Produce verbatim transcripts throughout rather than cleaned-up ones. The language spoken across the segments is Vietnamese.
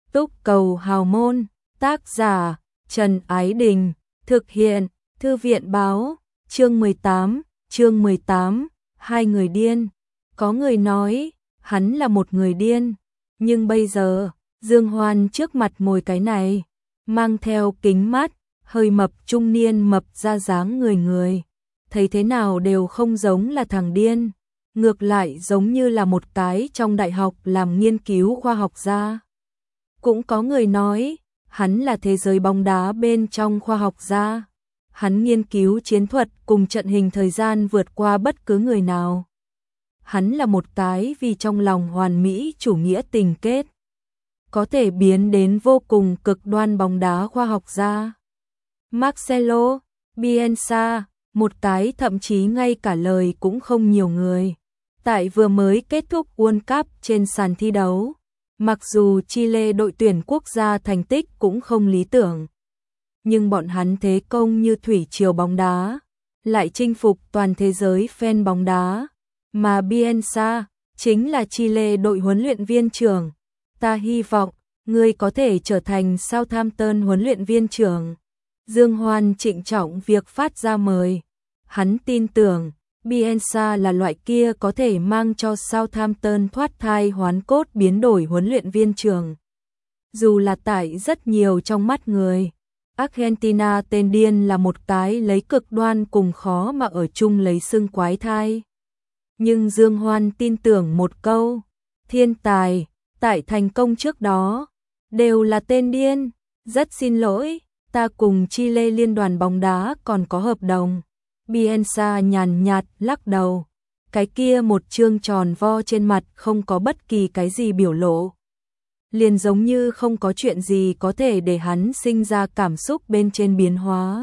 Túc Cầu Hào Môn, tác giả Trần Ái Đình, thực hiện Thư viện Báo, chương mười tám, chương mười tám, hai người điên. Có người nói, hắn là một người điên, nhưng bây giờ, Dương Hoan trước mặt ngồi cái này, mang theo kính mắt, hơi mập trung niên mập ra dáng người người, thấy thế nào đều không giống là thằng điên, ngược lại giống như là một cái trong đại học làm nghiên cứu khoa học gia. Cũng có người nói, hắn là thế giới bóng đá bên trong khoa học gia. Hắn nghiên cứu chiến thuật cùng trận hình thời gian vượt qua bất cứ người nào. Hắn là một cái vì trong lòng hoàn mỹ chủ nghĩa tình kết, có thể biến đến vô cùng cực đoan bóng đá khoa học gia. Marcelo Bielsa, một cái thậm chí ngay cả lời cũng không nhiều người. Tại vừa mới kết thúc World Cup trên sàn thi đấu, mặc dù Chile đội tuyển quốc gia thành tích cũng không lý tưởng, nhưng bọn hắn thế công như thủy triều bóng đá, lại chinh phục toàn thế giới fan bóng đá, mà Bielsa chính là Chile đội huấn luyện viên trưởng. Ta hy vọng ngươi có thể trở thành Southampton huấn luyện viên trưởng. Dương Hoan trịnh trọng việc phát ra mời. Hắn tin tưởng Bielsa là loại kia có thể mang cho Southampton thoát thai hoán cốt biến đổi huấn luyện viên trưởng. Dù là tại rất nhiều trong mắt người, Argentina tên điên là một cái lấy cực đoan cùng khó mà ở chung lấy xưng quái thai. Nhưng Dương Hoan tin tưởng một câu, thiên tài, tại thành công trước đó, đều là tên điên. Rất xin lỗi, ta cùng Chile liên đoàn bóng đá còn có hợp đồng. Bielsa nhàn nhạt lắc đầu, cái kia một trương tròn vo trên mặt không có bất kỳ cái gì biểu lộ. Liền giống như không có chuyện gì có thể để hắn sinh ra cảm xúc bên trên biến hóa.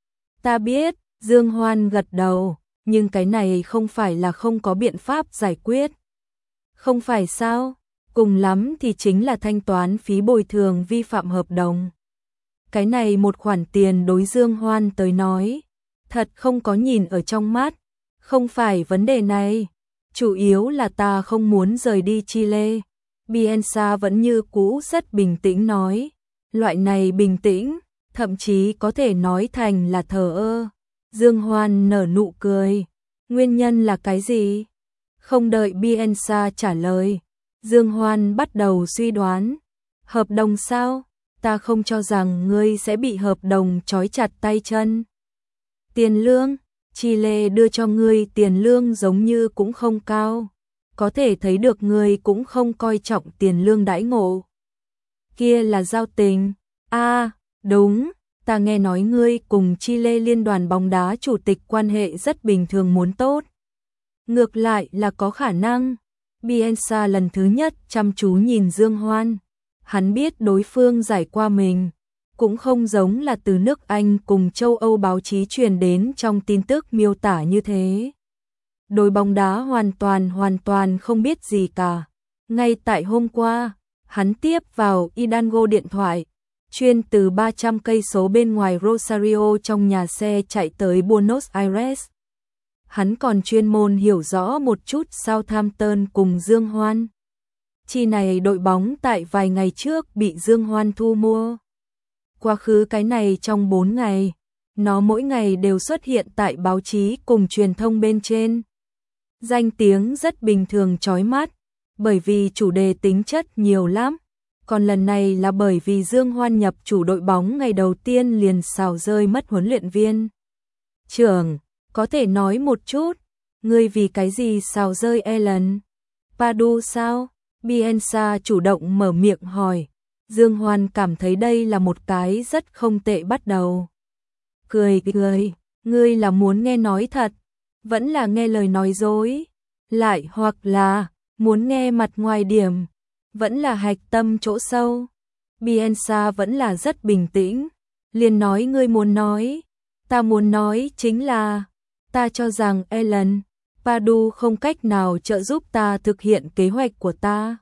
Ta biết, Dương Hoan gật đầu, nhưng cái này không phải là không có biện pháp giải quyết. Không phải sao, cùng lắm thì chính là thanh toán phí bồi thường vi phạm hợp đồng. Cái này một khoản tiền đối Dương Hoan tới nói, thật không có nhìn ở trong mắt, không phải vấn đề này, chủ yếu là ta không muốn rời đi Chile. Bielsa vẫn như cũ rất bình tĩnh nói, loại này bình tĩnh, thậm chí có thể nói thành là thờ ơ. Dương Hoan nở nụ cười, nguyên nhân là cái gì? Không đợi Bielsa trả lời, Dương Hoan bắt đầu suy đoán, hợp đồng sao? Ta không cho rằng ngươi sẽ bị hợp đồng trói chặt tay chân. Tiền lương, Chile đưa cho ngươi tiền lương giống như cũng không cao, có thể thấy được ngươi cũng không coi trọng tiền lương đãi ngộ. Kia là giao tình. A, à, đúng, ta nghe nói ngươi cùng Chile liên đoàn bóng đá chủ tịch quan hệ rất bình thường muốn tốt. Ngược lại là có khả năng. Bielsa lần thứ nhất chăm chú nhìn Dương Hoan, hắn biết đối phương giải qua mình, cũng không giống là từ nước Anh cùng châu Âu báo chí truyền đến trong tin tức miêu tả như thế. Đội bóng đá hoàn toàn hoàn toàn không biết gì cả. Ngay tại hôm qua, hắn tiếp vào Hidalgo điện thoại, chuyên từ ba trăm cây số bên ngoài Rosario trong nhà xe chạy tới Buenos Aires. Hắn còn chuyên môn hiểu rõ một chút Southampton cùng Dương Hoan. Chi này đội bóng tại vài ngày trước bị Dương Hoan thu mua. Quá khứ cái này trong bốn ngày, nó mỗi ngày đều xuất hiện tại báo chí cùng truyền thông bên trên. Danh tiếng rất bình thường chói mắt, bởi vì chủ đề tính chất nhiều lắm. Còn lần này là bởi vì Dương Hoan nhập chủ đội bóng ngày đầu tiên liền xào rơi mất huấn luyện viên. Trưởng, có thể nói một chút, ngươi vì cái gì xào rơi Alan Pardew sao? Bielsa chủ động mở miệng hỏi. Dương Hoan cảm thấy đây là một cái rất không tệ bắt đầu. Cười cười, ngươi là muốn nghe nói thật, vẫn là nghe lời nói dối, lại hoặc là muốn nghe mặt ngoài điểm, vẫn là hạch tâm chỗ sâu. Bielsa vẫn là rất bình tĩnh, liền nói ngươi muốn nói, ta muốn nói chính là, ta cho rằng Alan Pardew không cách nào trợ giúp ta thực hiện kế hoạch của ta.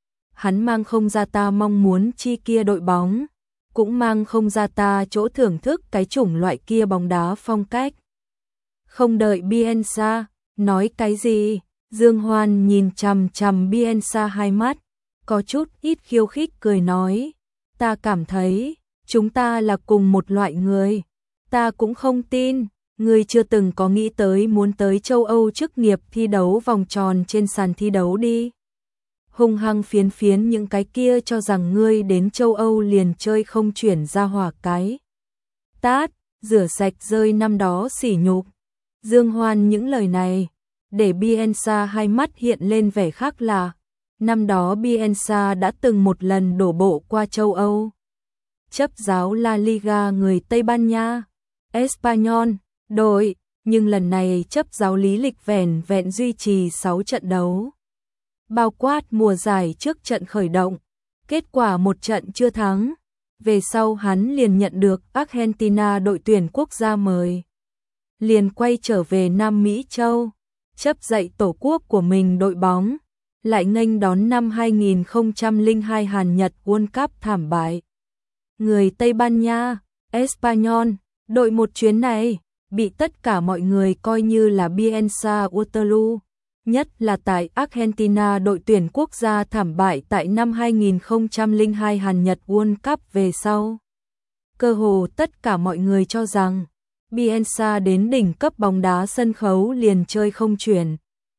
Hắn mang không ra ta mong muốn chi kia đội bóng, cũng mang không ra ta chỗ thưởng thức cái chủng loại kia bóng đá phong cách. Không đợi Bielsa nói cái gì, Dương Hoan nhìn chằm chằm Bielsa hai mắt, có chút ít khiêu khích cười nói, ta cảm thấy, chúng ta là cùng một loại người. Ta cũng không tin, ngươi chưa từng có nghĩ tới muốn tới châu Âu chức nghiệp thi đấu vòng tròn trên sàn thi đấu đi. Hung hăng phiến phiến những cái kia cho rằng ngươi đến châu Âu liền chơi không chuyển ra hỏa cái. Tát, rửa sạch rơi năm đó sỉ nhục. Dương Hoan những lời này, để Bielsa hai mắt hiện lên vẻ khác lạ. Năm đó Bielsa đã từng một lần đổ bộ qua châu Âu. Chấp giáo La Liga người Tây Ban Nha, Espanyol, đội, nhưng lần này chấp giáo lý lịch vẻn vẹn duy trì sáu trận đấu. Bao quát mùa giải trước trận khởi động, kết quả một trận chưa thắng. Về sau hắn liền nhận được Argentina đội tuyển quốc gia mời. Liền quay trở về Nam Mỹ Châu, chấp dậy tổ quốc của mình đội bóng, lại nghênh đón năm hai nghìn không trăm lẻ hai Hàn Nhật World Cup thảm bại. Người Tây Ban Nha, Espanyol, đội một chuyến này, bị tất cả mọi người coi như là Bielsa Waterloo, nhất là tại Argentina đội tuyển quốc gia thảm bại tại năm hai nghìn không trăm lẻ hai Hàn Nhật World Cup về sau. Cơ hồ tất cả mọi người cho rằng, Bielsa đến đỉnh cấp bóng đá sân khấu liền chơi không chuyển.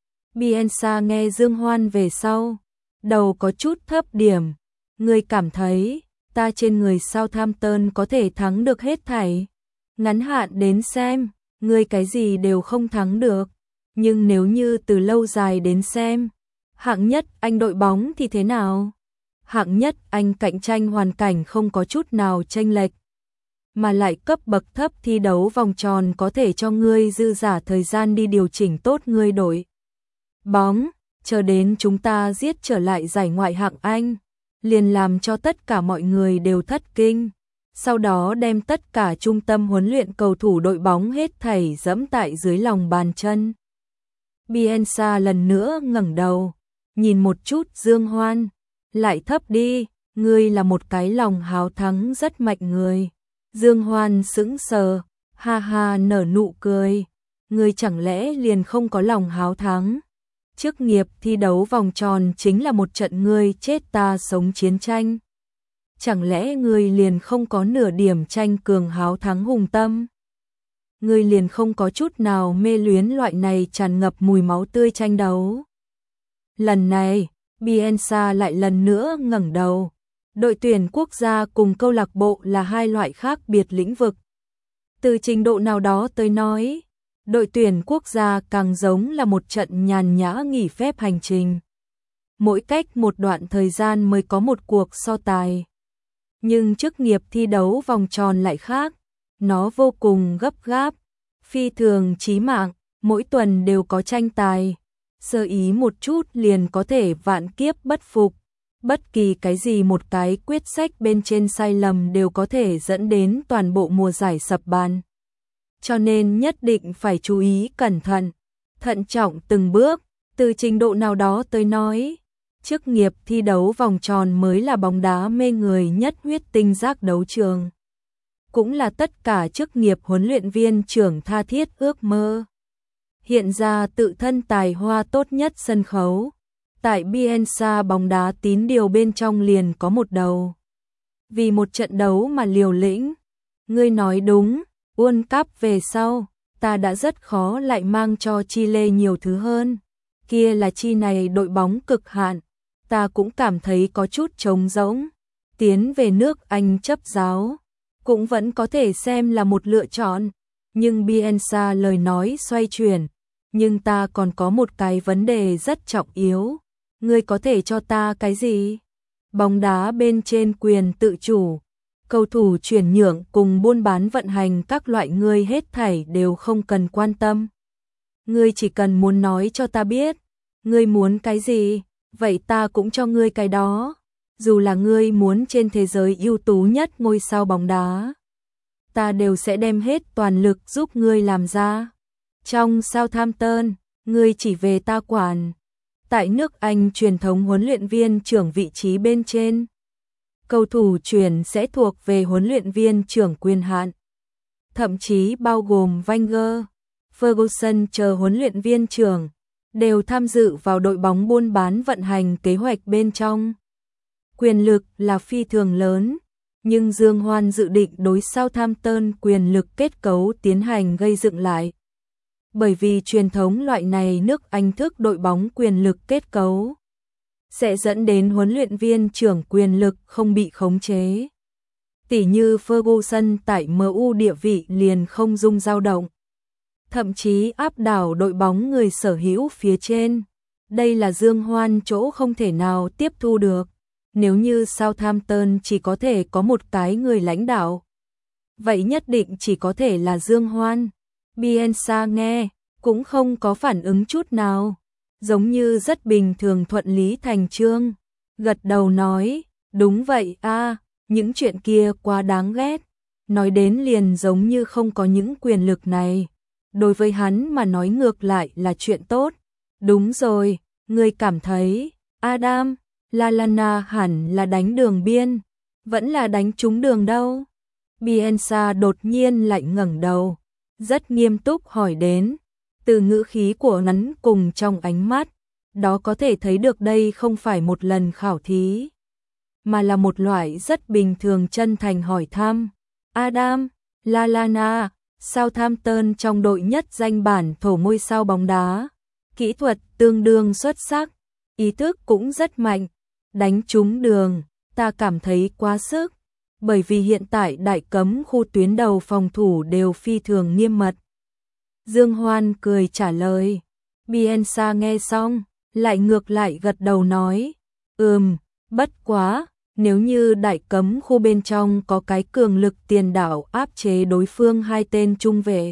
Bielsa nghe Dương Hoan về sau, đầu có chút thấp điểm, người cảm thấy, ta trên người Southampton có thể thắng được hết thảy. Ngắn hạn đến xem, người cái gì đều không thắng được, nhưng nếu như từ lâu dài đến xem, hạng nhất Anh đội bóng thì thế nào? Hạng nhất Anh cạnh tranh hoàn cảnh không có chút nào chênh lệch, mà lại cấp bậc thấp thi đấu vòng tròn có thể cho ngươi dư giả thời gian đi điều chỉnh tốt ngươi đội bóng, chờ đến chúng ta giết trở lại giải ngoại hạng Anh, liền làm cho tất cả mọi người đều thất kinh, sau đó đem tất cả trung tâm huấn luyện cầu thủ đội bóng hết thảy dẫm tại dưới lòng bàn chân. Bielsa lần nữa ngẩng đầu, nhìn một chút Dương Hoan, lại thấp đi, ngươi là một cái lòng háo thắng rất mạnh người. Dương Hoan sững sờ, ha ha nở nụ cười, ngươi chẳng lẽ liền không có lòng háo thắng? Chức nghiệp thi đấu vòng tròn chính là một trận ngươi chết ta sống chiến tranh. Chẳng lẽ ngươi liền không có nửa điểm tranh cường háo thắng hùng tâm? Ngươi liền không có chút nào mê luyến loại này tràn ngập mùi máu tươi tranh đấu? Lần này, Bielsa lại lần nữa ngẩng đầu. Đội tuyển quốc gia cùng câu lạc bộ là hai loại khác biệt lĩnh vực. Từ trình độ nào đó tới nói, đội tuyển quốc gia càng giống là một trận nhàn nhã nghỉ phép hành trình. Mỗi cách một đoạn thời gian mới có một cuộc so tài. Nhưng chức nghiệp thi đấu vòng tròn lại khác, nó vô cùng gấp gáp, phi thường chí mạng, mỗi tuần đều có tranh tài, sơ ý một chút liền có thể vạn kiếp bất phục. Bất kỳ cái gì một cái quyết sách bên trên sai lầm đều có thể dẫn đến toàn bộ mùa giải sập bàn. Cho nên nhất định phải chú ý cẩn thận, thận trọng từng bước, từ trình độ nào đó tới nói. Chức nghiệp thi đấu vòng tròn mới là bóng đá mê người nhất huyết tinh giác đấu trường. Cũng là tất cả chức nghiệp huấn luyện viên trưởng tha thiết ước mơ. Hiện ra tự thân tài hoa tốt nhất sân khấu. Tại Bielsa bóng đá tín điều bên trong liền có một đầu. Vì một trận đấu mà liều lĩnh. Ngươi nói đúng, World Cup về sau, ta đã rất khó lại mang cho Chile nhiều thứ hơn. Kia là chi này đội bóng cực hạn. Ta cũng cảm thấy có chút trống rỗng. Tiến về nước Anh chấp giáo, cũng vẫn có thể xem là một lựa chọn. Nhưng Bielsa lời nói xoay chuyển. Nhưng ta còn có một cái vấn đề rất trọng yếu. Ngươi có thể cho ta cái gì? Bóng đá bên trên quyền tự chủ, cầu thủ chuyển nhượng cùng buôn bán vận hành các loại ngươi hết thảy đều không cần quan tâm. Ngươi chỉ cần muốn nói cho ta biết, ngươi muốn cái gì, vậy ta cũng cho ngươi cái đó. Dù là ngươi muốn trên thế giới ưu tú nhất ngôi sao bóng đá, ta đều sẽ đem hết toàn lực giúp ngươi làm ra. Trong Southampton, ngươi chỉ về ta quản. Tại nước Anh truyền thống huấn luyện viên trưởng vị trí bên trên. Cầu thủ chuyển sẽ thuộc về huấn luyện viên trưởng quyền hạn. Thậm chí bao gồm Wenger, Ferguson chờ huấn luyện viên trưởng, đều tham dự vào đội bóng buôn bán vận hành kế hoạch bên trong. quyền lực là phi thường lớn, nhưng Dương Hoan dự định đối Southampton quyền lực kết cấu tiến hành gây dựng lại. Bởi vì truyền thống loại này nước Anh thức đội bóng quyền lực kết cấu sẽ dẫn đến huấn luyện viên trưởng quyền lực không bị khống chế. Tỉ như Ferguson tại em u địa vị liền không dung dao động, thậm chí áp đảo đội bóng người sở hữu phía trên. Đây là Dương Hoan chỗ không thể nào tiếp thu được. Nếu như Southampton chỉ có thể có một cái người lãnh đạo, vậy nhất định chỉ có thể là Dương Hoan. Bielsa nghe, cũng không có phản ứng chút nào, giống như rất bình thường thuận lý thành chương, gật đầu nói, đúng vậy a, những chuyện kia quá đáng ghét, nói đến liền giống như không có những quyền lực này. Đối với hắn mà nói ngược lại là chuyện tốt. Đúng rồi, ngươi cảm thấy, Adam, Lallana hẳn là đánh đường biên, vẫn là đánh trúng đường đâu? Bielsa đột nhiên lại ngẩng đầu, rất nghiêm túc hỏi đến, từ ngữ khí của hắn cùng trong ánh mắt, đó có thể thấy được đây không phải một lần khảo thí, mà là một loại rất bình thường chân thành hỏi thăm. Adam, Lallana, Southampton trong đội nhất danh bản thổ ngôi sao bóng đá, kỹ thuật tương đương xuất sắc, ý thức cũng rất mạnh, đánh trúng đường, ta cảm thấy quá sức, bởi vì hiện tại đại cấm khu tuyến đầu phòng thủ đều phi thường nghiêm mật. Dương Hoan cười trả lời. Bielsa nghe xong, lại ngược lại gật đầu nói, ừm, bất quá, nếu như đại cấm khu bên trong có cái cường lực tiền đạo áp chế đối phương hai tên trung vệ,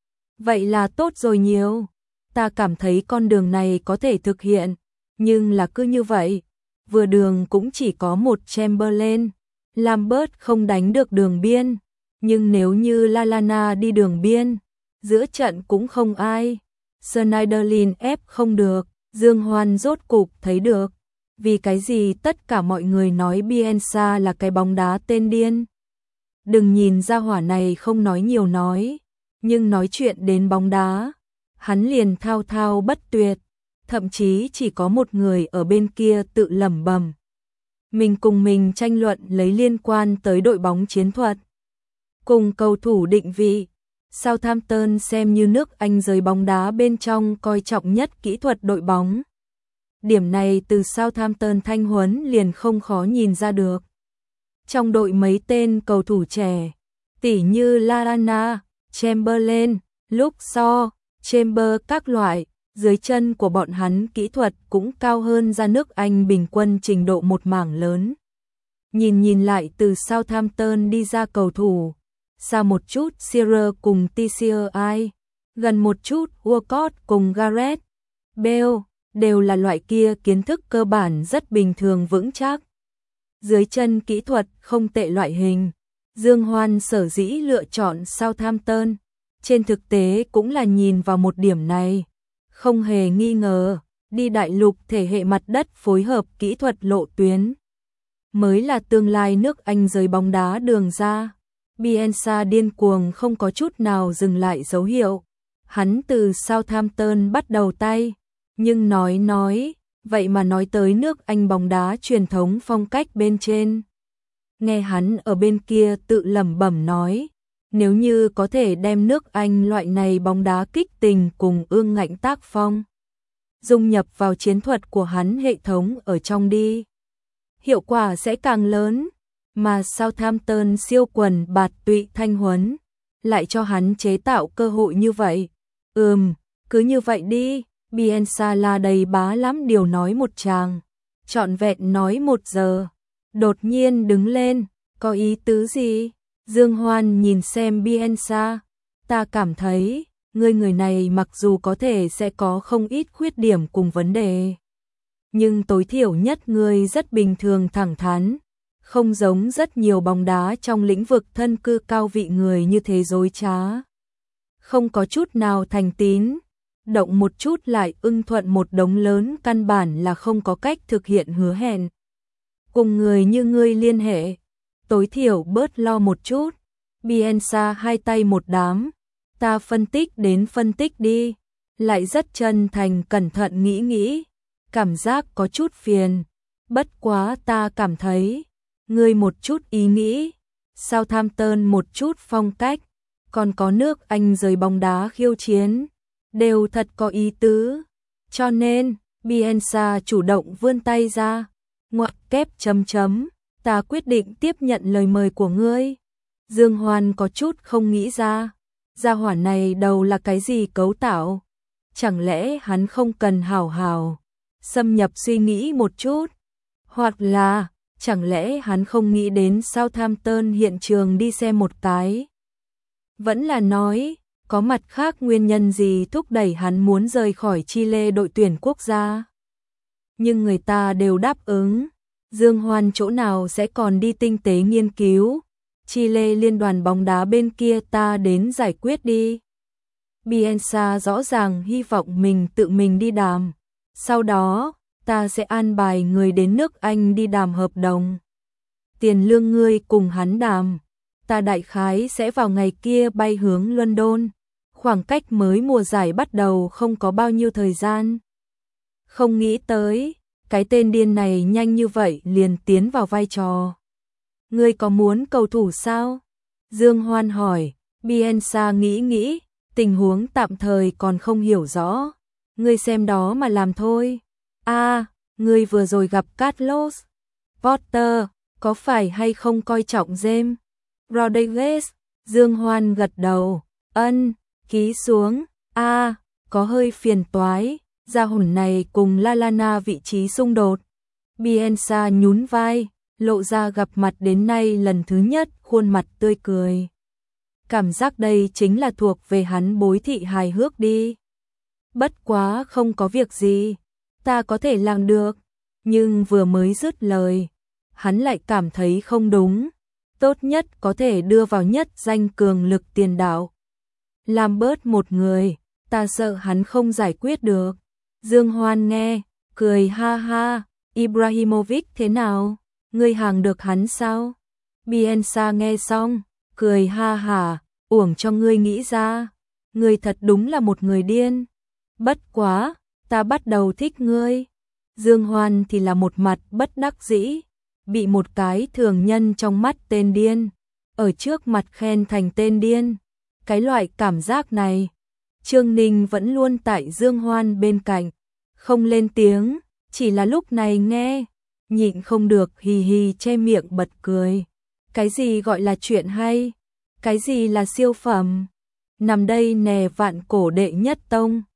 vậy là tốt rồi nhiều. Ta cảm thấy con đường này có thể thực hiện, nhưng là cứ như vậy, vừa đường cũng chỉ có một Chamberlain, Lambert không đánh được đường biên, nhưng nếu như Lallana đi đường biên, giữa trận cũng không ai. Schneiderlin ép không được, Dương Hoan rốt cục thấy được, vì cái gì tất cả mọi người nói Bielsa là cái bóng đá tên điên. Đừng nhìn ra hỏa này không nói nhiều nói, nhưng nói chuyện đến bóng đá, hắn liền thao thao bất tuyệt, thậm chí chỉ có một người ở bên kia tự lẩm bẩm. Mình cùng mình tranh luận lấy liên quan tới đội bóng chiến thuật, cùng cầu thủ định vị. Southampton xem như nước Anh giới bóng đá bên trong coi trọng nhất kỹ thuật đội bóng. Điểm này từ Southampton thanh huấn liền không khó nhìn ra được. Trong đội mấy tên cầu thủ trẻ, tỉ như Lallana, Chamberlain, Luke Shaw, Chamber các loại, dưới chân của bọn hắn kỹ thuật cũng cao hơn ra nước Anh bình quân trình độ một mảng lớn. Nhìn nhìn lại từ Southampton đi ra cầu thủ, xa một chút Shearer cùng Tcai, gần một chút Walcott cùng Gareth Bale, đều là loại kia kiến thức cơ bản rất bình thường vững chắc. Dưới chân kỹ thuật không tệ loại hình. Dương Hoan sở dĩ lựa chọn Southampton, trên thực tế cũng là nhìn vào một điểm này. Không hề nghi ngờ, đi đại lục thể hệ mặt đất phối hợp kỹ thuật lộ tuyến, mới là tương lai nước Anh giới bóng đá đường ra. Bielsa điên cuồng không có chút nào dừng lại dấu hiệu. Hắn từ Southampton bắt đầu tay, nhưng nói nói, vậy mà nói tới nước Anh bóng đá truyền thống phong cách bên trên. Nghe hắn ở bên kia tự lẩm bẩm nói, nếu như có thể đem nước Anh loại này bóng đá kích tình cùng ương ngạnh tác phong, dung nhập vào chiến thuật của hắn hệ thống ở trong đi, hiệu quả sẽ càng lớn. Mà Southampton siêu quần bạt tụy thanh huấn, lại cho hắn chế tạo cơ hội như vậy. Ừm, cứ như vậy đi. Bielsa là đầy bá lắm điều nói một tràng, trọn vẹn nói một giờ, đột nhiên đứng lên, có ý tứ gì? Dương Hoan nhìn xem Bielsa, ta cảm thấy, ngươi người này mặc dù có thể sẽ có không ít khuyết điểm cùng vấn đề, nhưng tối thiểu nhất ngươi rất bình thường thẳng thắn, không giống rất nhiều bóng đá trong lĩnh vực thân cư cao vị người như thế dối trá. Không có chút nào thành tín, động một chút lại ưng thuận một đống lớn, căn bản là không có cách thực hiện hứa hẹn. Cùng người như ngươi liên hệ, tối thiểu bớt lo một chút. Bielsa hai tay một đám, ta phân tích đến phân tích đi, lại rất chân thành cẩn thận nghĩ nghĩ, cảm giác có chút phiền. Bất quá ta cảm thấy, ngươi một chút ý nghĩ, Southampton một chút phong cách, còn có nước Anh rời bóng đá khiêu chiến, đều thật có ý tứ. Cho nên, Bielsa chủ động vươn tay ra, ngoặc kép chấm chấm, ta quyết định tiếp nhận lời mời của ngươi. Dương Hoan có chút không nghĩ ra, gia hỏa này đầu là cái gì cấu tạo? Chẳng lẽ hắn không cần hào hào xâm nhập suy nghĩ một chút? Hoặc là, chẳng lẽ hắn không nghĩ đến Southampton hiện trường đi xem một cái? Vẫn là nói, có mặt khác nguyên nhân gì thúc đẩy hắn muốn rời khỏi Chile đội tuyển quốc gia? Nhưng người ta đều đáp ứng, Dương Hoan chỗ nào sẽ còn đi tinh tế nghiên cứu, Chile liên đoàn bóng đá bên kia ta đến giải quyết đi. Bielsa rõ ràng hy vọng mình tự mình đi đàm, sau đó, ta sẽ an bài người đến nước Anh đi đàm hợp đồng. Tiền lương ngươi cùng hắn đàm, ta đại khái sẽ vào ngày kia bay hướng London, khoảng cách mới mùa giải bắt đầu không có bao nhiêu thời gian. Không nghĩ tới, cái tên điên này nhanh như vậy liền tiến vào vai trò. Ngươi có muốn cầu thủ sao? Dương Hoan hỏi, Bielsa nghĩ nghĩ, tình huống tạm thời còn không hiểu rõ. Ngươi xem đó mà làm thôi. À, ngươi vừa rồi gặp Carlos Potter, có phải hay không coi trọng James Rodriguez? Dương Hoan gật đầu, ân, ký xuống. À, có hơi phiền toái, gia hồn này cùng Lallana vị trí xung đột. Bielsa nhún vai, lộ ra gặp mặt đến nay lần thứ nhất khuôn mặt tươi cười. Cảm giác đây chính là thuộc về hắn bối thị hài hước đi. Bất quá không có việc gì, ta có thể làm được. Nhưng vừa mới dứt lời, hắn lại cảm thấy không đúng. Tốt nhất có thể đưa vào nhất danh cường lực tiền đạo. Làm bớt một người, ta sợ hắn không giải quyết được. Dương Hoan nghe, cười ha ha, Ibrahimovic thế nào? Ngươi hàng được hắn sao? Bielsa nghe xong, cười ha hả, uổng cho ngươi nghĩ ra. Ngươi thật đúng là một người điên. Bất quá, ta bắt đầu thích ngươi. Dương Hoan thì là một mặt bất đắc dĩ, bị một cái thường nhân trong mắt tên điên, ở trước mặt khen thành tên điên. Cái loại cảm giác này, Trương Ninh vẫn luôn tại Dương Hoan bên cạnh, không lên tiếng, chỉ là lúc này nghe, nhịn không được hì hì che miệng bật cười. Cái gì gọi là chuyện hay? Cái gì là siêu phẩm? Nằm đây nè vạn cổ đệ nhất tông.